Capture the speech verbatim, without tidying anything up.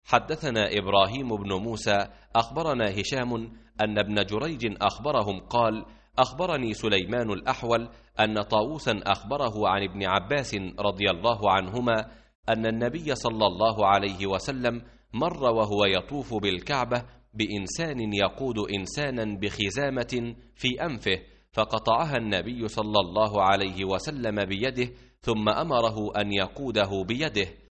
حدثنا إبراهيم بن موسى أخبرنا هشام أن ابن جريج أخبرهم قال: أخبرني سليمان الأحول أن طاووسا أخبره عن ابن عباس رضي الله عنهما أن النبي صلى الله عليه وسلم مر وهو يطوف بالكعبة بإنسان يقود إنسانا بخزامة في أنفه، فقطعها النبي صلى الله عليه وسلم بيده، ثم أمره أن يقوده بيده،